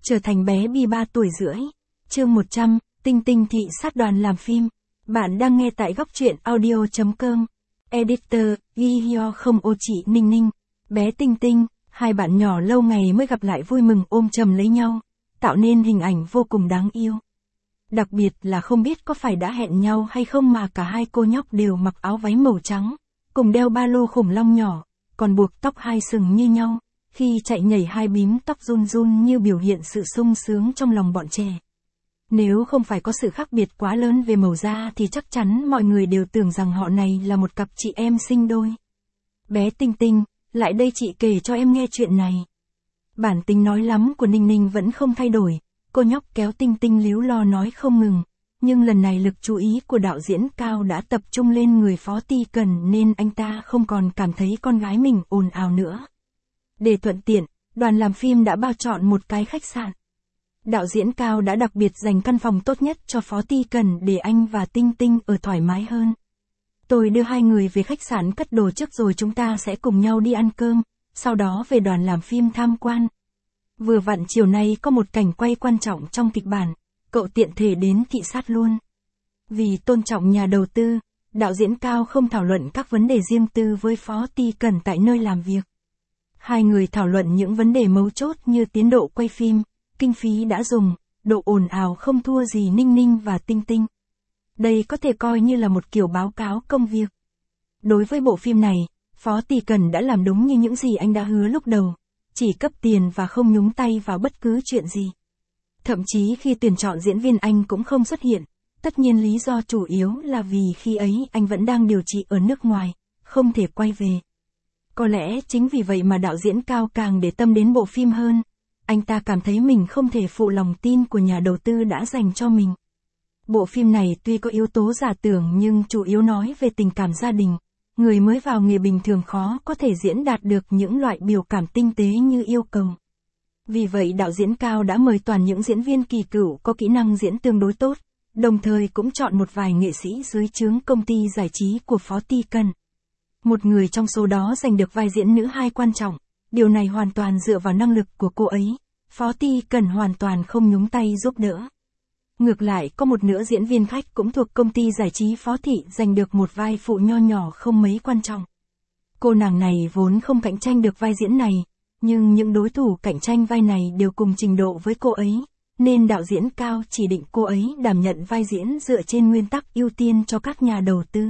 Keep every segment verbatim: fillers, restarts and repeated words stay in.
Trở thành bé Bi ba tuổi rưỡi. Chương một trăm, Tinh Tinh thị sát đoàn làm phim. Bạn đang nghe tại góc truyện audio chấm com. Editor, Gihyo không ô chị Ninh Ninh. Bé Tinh Tinh, hai bạn nhỏ lâu ngày mới gặp lại vui mừng ôm chầm lấy nhau, tạo nên hình ảnh vô cùng đáng yêu. Đặc biệt là không biết có phải đã hẹn nhau hay không mà cả hai cô nhóc đều mặc áo váy màu trắng, cùng đeo ba lô khủng long nhỏ, còn buộc tóc hai sừng như nhau. Khi chạy nhảy hai bím tóc run run như biểu hiện sự sung sướng trong lòng bọn trẻ. Nếu không phải có sự khác biệt quá lớn về màu da thì chắc chắn mọi người đều tưởng rằng họ này là một cặp chị em sinh đôi. Bé Tinh Tinh, lại đây chị kể cho em nghe chuyện này. Bản tính nói lắm của Ninh Ninh vẫn không thay đổi, cô nhóc kéo Tinh Tinh líu lo nói không ngừng. Nhưng lần này lực chú ý của đạo diễn Cao đã tập trung lên người Phó Ti Cần nên anh ta không còn cảm thấy con gái mình ồn ào nữa. Để thuận tiện, đoàn làm phim đã bao chọn một cái khách sạn. Đạo diễn Cao đã đặc biệt dành căn phòng tốt nhất cho Phó Ti Cần để anh và Tinh Tinh ở thoải mái hơn. Tôi đưa hai người về khách sạn cất đồ trước rồi chúng ta sẽ cùng nhau đi ăn cơm, sau đó về đoàn làm phim tham quan. Vừa vặn chiều nay có một cảnh quay quan trọng trong kịch bản, cậu tiện thể đến thị sát luôn. Vì tôn trọng nhà đầu tư, đạo diễn Cao không thảo luận các vấn đề riêng tư với Phó Ti Cần tại nơi làm việc. Hai người thảo luận những vấn đề mấu chốt như tiến độ quay phim, kinh phí đã dùng, độ ồn ào không thua gì Ninh Ninh và Tinh Tinh. Đây có thể coi như là một kiểu báo cáo công việc. Đối với bộ phim này, Phó Ti Cần đã làm đúng như những gì anh đã hứa lúc đầu, chỉ cấp tiền và không nhúng tay vào bất cứ chuyện gì. Thậm chí khi tuyển chọn diễn viên anh cũng không xuất hiện, tất nhiên lý do chủ yếu là vì khi ấy anh vẫn đang điều trị ở nước ngoài, không thể quay về. Có lẽ chính vì vậy mà đạo diễn Cao càng để tâm đến bộ phim hơn, anh ta cảm thấy mình không thể phụ lòng tin của nhà đầu tư đã dành cho mình. Bộ phim này tuy có yếu tố giả tưởng nhưng chủ yếu nói về tình cảm gia đình, người mới vào nghề bình thường khó có thể diễn đạt được những loại biểu cảm tinh tế như yêu cầu. Vì vậy đạo diễn Cao đã mời toàn những diễn viên kỳ cựu có kỹ năng diễn tương đối tốt, đồng thời cũng chọn một vài nghệ sĩ dưới trướng công ty giải trí của Phó Ti Cần. Một người trong số đó giành được vai diễn nữ hai quan trọng, điều này hoàn toàn dựa vào năng lực của cô ấy, Phó Ti Cần hoàn toàn không nhúng tay giúp đỡ. Ngược lại có một nữ diễn viên khách cũng thuộc công ty giải trí Phó Thị giành được một vai phụ nho nhỏ không mấy quan trọng. Cô nàng này vốn không cạnh tranh được vai diễn này, nhưng những đối thủ cạnh tranh vai này đều cùng trình độ với cô ấy, nên đạo diễn Cao chỉ định cô ấy đảm nhận vai diễn dựa trên nguyên tắc ưu tiên cho các nhà đầu tư.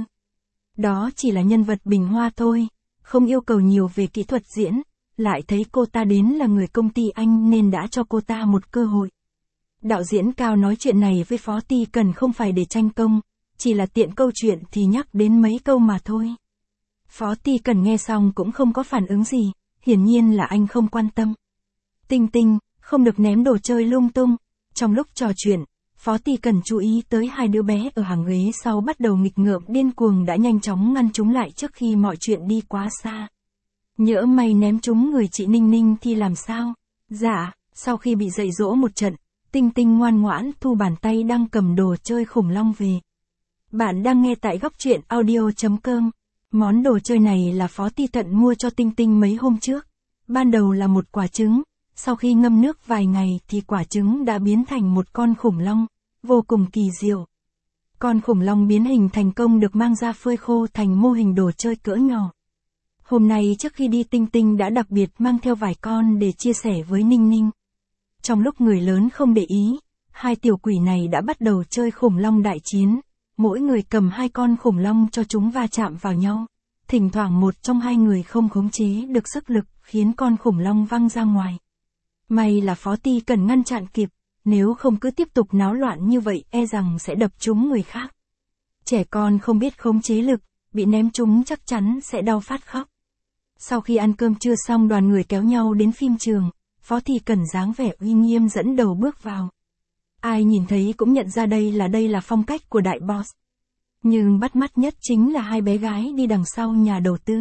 Đó chỉ là nhân vật bình hoa thôi, không yêu cầu nhiều về kỹ thuật diễn, lại thấy cô ta đến là người công ty anh nên đã cho cô ta một cơ hội. Đạo diễn Cao nói chuyện này với Phó Ti Cần không phải để tranh công, chỉ là tiện câu chuyện thì nhắc đến mấy câu mà thôi. Phó Ti Cần nghe xong cũng không có phản ứng gì, hiển nhiên là anh không quan tâm. Tinh Tinh, không được ném đồ chơi lung tung. Trong lúc trò chuyện, Phó Ti Cần chú ý tới hai đứa bé ở hàng ghế sau bắt đầu nghịch ngợm điên cuồng đã nhanh chóng ngăn chúng lại trước khi mọi chuyện đi quá xa. Nhỡ may ném chúng người chị Ninh Ninh thì làm sao? Dạ, sau khi bị dạy dỗ một trận, Tinh Tinh ngoan ngoãn thu bàn tay đang cầm đồ chơi khủng long về. Bạn đang nghe tại góc truyện audio chấm com. Món đồ chơi này là Phó Ti Tận mua cho Tinh Tinh mấy hôm trước. Ban đầu là một quả trứng, sau khi ngâm nước vài ngày thì quả trứng đã biến thành một con khủng long, vô cùng kỳ diệu. Con khủng long biến hình thành công được mang ra phơi khô thành mô hình đồ chơi cỡ nhỏ. Hôm nay trước khi đi Tinh Tinh đã đặc biệt mang theo vài con để chia sẻ với Ninh Ninh. Trong lúc người lớn không để ý, hai tiểu quỷ này đã bắt đầu chơi khủng long đại chiến, mỗi người cầm hai con khủng long cho chúng va chạm vào nhau. Thỉnh thoảng một trong hai người không khống chế được sức lực khiến con khủng long văng ra ngoài. May là Phó Ti Cần ngăn chặn kịp, nếu không cứ tiếp tục náo loạn như vậy e rằng sẽ đập trúng người khác. Trẻ con không biết khống chế lực, bị ném trúng chắc chắn sẽ đau phát khóc. Sau khi ăn cơm trưa xong đoàn người kéo nhau đến phim trường, Phó Ti Cần dáng vẻ uy nghiêm dẫn đầu bước vào. Ai nhìn thấy cũng nhận ra đây là đây là phong cách của đại boss. Nhưng bắt mắt nhất chính là hai bé gái đi đằng sau nhà đầu tư.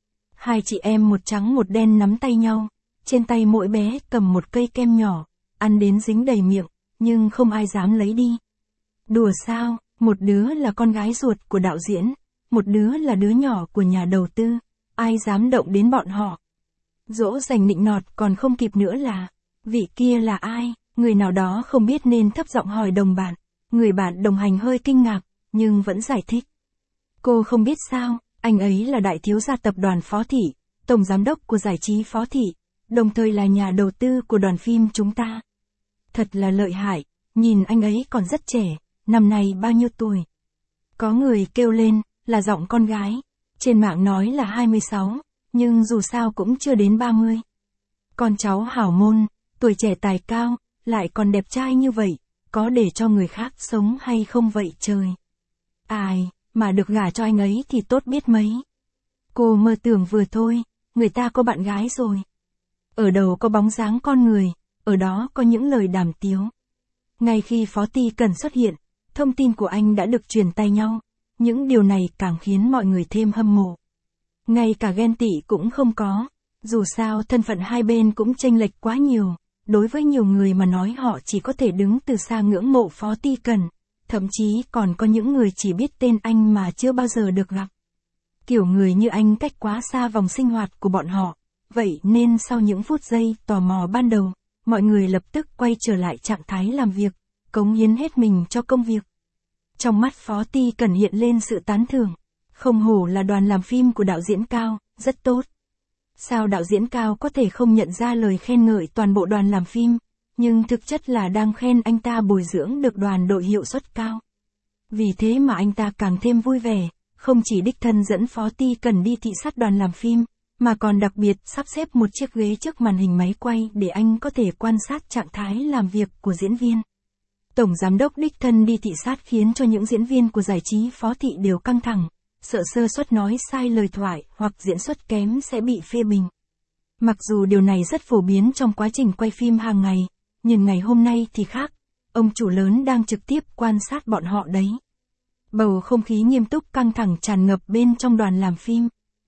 Hai chị em một trắng một đen nắm tay nhau, trên tay mỗi bé cầm một cây kem nhỏ, ăn đến dính đầy miệng, nhưng không ai dám lấy đi. Đùa sao, một đứa là con gái ruột của đạo diễn, một đứa là đứa nhỏ của nhà đầu tư, ai dám động đến bọn họ. Dỗ dành nịnh nọt còn không kịp nữa là, Vị kia là ai? Người nào đó không biết nên thấp giọng hỏi đồng bạn. Người bạn đồng hành hơi kinh ngạc, nhưng vẫn giải thích. Cô không biết sao, anh ấy là đại thiếu gia tập đoàn Phó Thị, tổng giám đốc của giải trí Phó Thị, đồng thời là nhà đầu tư của đoàn phim chúng ta. Thật là lợi hại, nhìn anh ấy còn rất trẻ, năm nay bao nhiêu tuổi? Có người kêu lên, là giọng con gái, trên mạng nói là hai mươi sáu, nhưng dù sao cũng chưa đến ba mươi. Con cháu hảo môn, tuổi trẻ tài cao, lại còn đẹp trai như vậy, có để cho người khác sống hay không vậy trời? Ai, mà được gả cho anh ấy thì tốt biết mấy. Cô mơ tưởng vừa thôi, người ta có bạn gái rồi. Ở đầu có bóng dáng con người, ở đó có những lời đàm tiếu. Ngay khi Phó Ti Cần xuất hiện, thông tin của anh đã được truyền tay nhau, những điều này càng khiến mọi người thêm hâm mộ. Ngay cả ghen tị cũng không có, dù sao thân phận hai bên cũng chênh lệch quá nhiều, đối với nhiều người mà nói họ chỉ có thể đứng từ xa ngưỡng mộ Phó Ti Cần, thậm chí còn có những người chỉ biết tên anh mà chưa bao giờ được gặp. Kiểu người như anh cách quá xa vòng sinh hoạt của bọn họ, vậy nên sau những phút giây tò mò ban đầu, mọi người lập tức quay trở lại trạng thái làm việc, cống hiến hết mình cho công việc. Trong mắt Phó Ti Cần hiện lên sự tán thưởng, không hổ là đoàn làm phim của đạo diễn Cao, rất tốt. Sao đạo diễn Cao có thể không nhận ra lời khen ngợi toàn bộ đoàn làm phim, nhưng thực chất là đang khen anh ta bồi dưỡng được đoàn đội hiệu suất cao. Vì thế mà anh ta càng thêm vui vẻ, không chỉ đích thân dẫn Phó Ti Cần đi thị sát đoàn làm phim, mà còn đặc biệt sắp xếp một chiếc ghế trước màn hình máy quay để anh có thể quan sát trạng thái làm việc của diễn viên. Tổng giám đốc đích thân đi thị sát khiến cho những diễn viên của giải trí Phó Thị đều căng thẳng, sợ sơ suất nói sai lời thoại hoặc diễn xuất kém sẽ bị phê bình. Mặc dù điều này rất phổ biến trong quá trình quay phim hàng ngày, nhưng ngày hôm nay thì khác, ông chủ lớn đang trực tiếp quan sát bọn họ đấy. Bầu không khí nghiêm túc căng thẳng tràn ngập bên trong đoàn làm phim.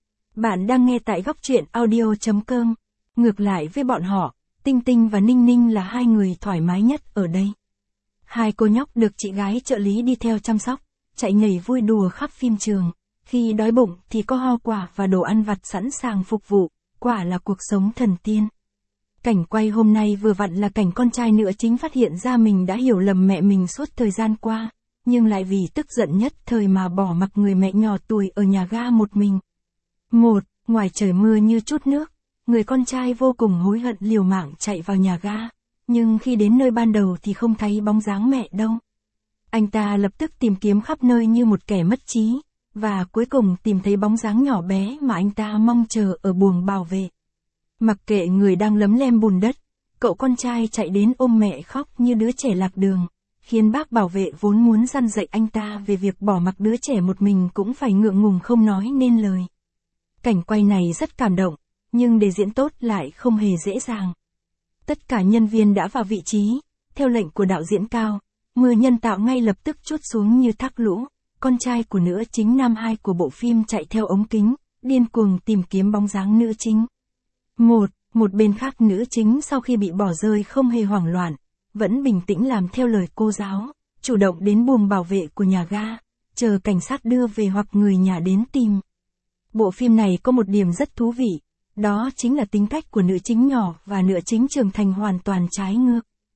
Bạn đang nghe tại góc truyện audio chấm com. Ngược lại với bọn họ, Tinh Tinh và Ninh Ninh là hai người thoải mái nhất ở đây. Hai cô nhóc được chị gái trợ lý đi theo chăm sóc, chạy nhảy vui đùa khắp phim trường. Khi đói bụng thì có hoa quả và đồ ăn vặt sẵn sàng phục vụ, quả là cuộc sống thần tiên. Cảnh quay hôm nay vừa vặn là cảnh con trai nữ chính phát hiện ra mình đã hiểu lầm mẹ mình suốt thời gian qua, nhưng lại vì tức giận nhất thời mà bỏ mặc người mẹ nhỏ tuổi ở nhà ga một mình. Một, ngoài trời mưa như chút nước, người con trai vô cùng hối hận liều mạng chạy vào nhà ga, nhưng khi đến nơi ban đầu thì không thấy bóng dáng mẹ đâu. Anh ta lập tức tìm kiếm khắp nơi như một kẻ mất trí, và cuối cùng tìm thấy bóng dáng nhỏ bé mà anh ta mong chờ ở buồng bảo vệ. Mặc kệ người đang lấm lem bùn đất, cậu con trai chạy đến ôm mẹ khóc như đứa trẻ lạc đường, khiến bác bảo vệ vốn muốn răn dạy anh ta về việc bỏ mặc đứa trẻ một mình cũng phải ngượng ngùng không nói nên lời. Cảnh quay này rất cảm động, nhưng để diễn tốt lại không hề dễ dàng. Tất cả nhân viên đã vào vị trí, theo lệnh của đạo diễn Cao, mưa nhân tạo ngay lập tức trút xuống như thác lũ. Con trai của nữ chính nam hai của bộ phim chạy theo ống kính, điên cuồng tìm kiếm bóng dáng nữ chính. Một, một bên khác nữ chính sau khi bị bỏ rơi không hề hoảng loạn, vẫn bình tĩnh làm theo lời cô giáo, chủ động đến buồng bảo vệ của nhà ga, chờ cảnh sát đưa về hoặc người nhà đến tìm. Bộ phim này có một điểm rất thú vị, đó chính là tính cách của nữ chính nhỏ và nữ chính trưởng thành hoàn toàn trái ngược.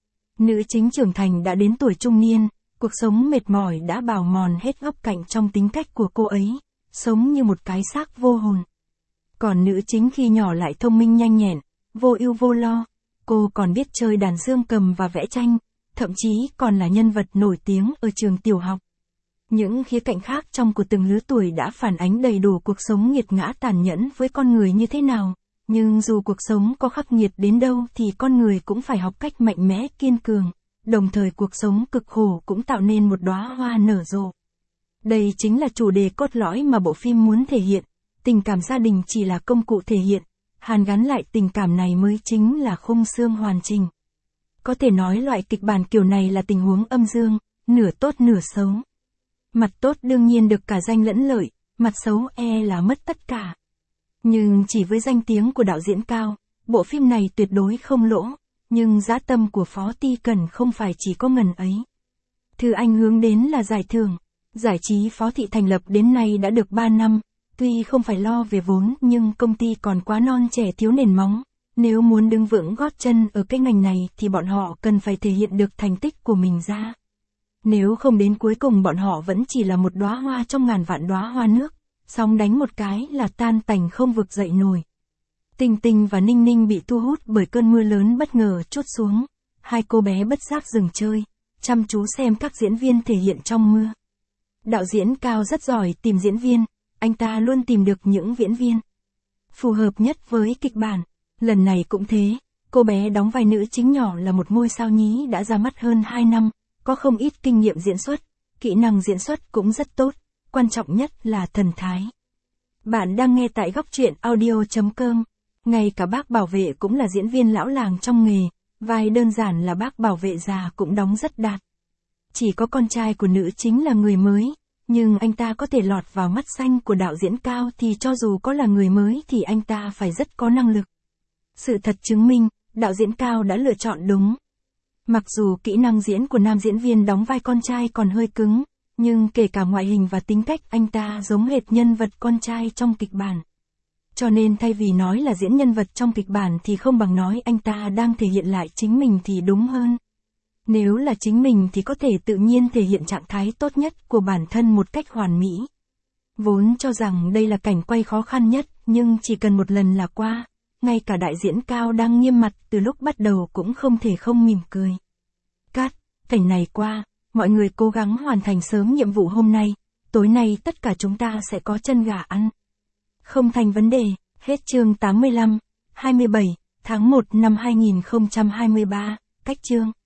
Nữ chính trưởng thành đã đến tuổi trung niên, cuộc sống mệt mỏi đã bào mòn hết góc cạnh trong tính cách của cô ấy, sống như một cái xác vô hồn. Còn nữ chính khi nhỏ lại thông minh nhanh nhẹn, vô ưu vô lo, cô còn biết chơi đàn dương cầm và vẽ tranh, thậm chí còn là nhân vật nổi tiếng ở trường tiểu học. Những khía cạnh khác trong của từng lứa tuổi đã phản ánh đầy đủ cuộc sống nghiệt ngã tàn nhẫn với con người như thế nào, nhưng dù cuộc sống có khắc nghiệt đến đâu thì con người cũng phải học cách mạnh mẽ kiên cường, đồng thời cuộc sống cực khổ cũng tạo nên một đóa hoa nở rộ. Đây chính là chủ đề cốt lõi mà bộ phim muốn thể hiện, tình cảm gia đình chỉ là công cụ thể hiện, hàn gắn lại tình cảm này mới chính là khung xương hoàn chỉnh. Có thể nói loại kịch bản kiểu này là tình huống âm dương, nửa tốt nửa xấu. Mặt tốt đương nhiên được cả danh lẫn lợi, mặt xấu e là mất tất cả. Nhưng chỉ với danh tiếng của đạo diễn Cao, bộ phim này tuyệt đối không lỗ, nhưng dã tâm của Phó Ti Cần không phải chỉ có ngần ấy. Thứ anh hướng đến là giải thưởng. Giải trí Phó Thị thành lập đến nay đã được ba năm, tuy không phải lo về vốn nhưng công ty còn quá non trẻ thiếu nền móng, Nếu muốn đứng vững gót chân ở cái ngành này thì bọn họ cần phải thể hiện được thành tích của mình ra. Nếu không đến cuối cùng bọn họ vẫn chỉ là một đóa hoa trong ngàn vạn đóa hoa nước, sóng đánh một cái là tan tành không vực dậy nổi. Tinh Tinh và Ninh Ninh bị thu hút bởi cơn mưa lớn bất ngờ trút xuống. Hai cô bé bất giác dừng chơi, chăm chú xem các diễn viên thể hiện trong mưa. Đạo diễn Cao rất giỏi tìm diễn viên, anh ta luôn tìm được những diễn viên phù hợp nhất với kịch bản. Lần này cũng thế, cô bé đóng vai nữ chính nhỏ là một ngôi sao nhí đã ra mắt hơn hai năm, có không ít kinh nghiệm diễn xuất, kỹ năng diễn xuất cũng rất tốt, quan trọng nhất là thần thái. Bạn đang nghe tại góc truyện audio chấm com. Ngay cả bác bảo vệ cũng là diễn viên lão làng trong nghề, vai đơn giản là bác bảo vệ già cũng đóng rất đạt. Chỉ có con trai của nữ chính là người mới, nhưng anh ta có thể lọt vào mắt xanh của đạo diễn Cao thì cho dù có là người mới thì anh ta phải rất có năng lực. Sự thật chứng minh, đạo diễn Cao đã lựa chọn đúng. Mặc dù kỹ năng diễn của nam diễn viên đóng vai con trai còn hơi cứng, nhưng kể cả ngoại hình và tính cách anh ta giống hệt nhân vật con trai trong kịch bản. Cho nên thay vì nói là diễn nhân vật trong kịch bản thì không bằng nói anh ta đang thể hiện lại chính mình thì đúng hơn. Nếu là chính mình thì có thể tự nhiên thể hiện trạng thái tốt nhất của bản thân một cách hoàn mỹ. Vốn cho rằng đây là cảnh quay khó khăn nhất, nhưng chỉ cần một lần là qua, ngay cả đại diễn Cao đang nghiêm mặt từ lúc bắt đầu cũng không thể không mỉm cười. Cắt, cảnh này qua, mọi người cố gắng hoàn thành sớm nhiệm vụ hôm nay, tối nay tất cả chúng ta sẽ có chân gà ăn. Không thành vấn đề, hết chương tám mươi lăm, hai mươi bảy, tháng một năm hai nghìn không trăm hai mươi ba, cách chương.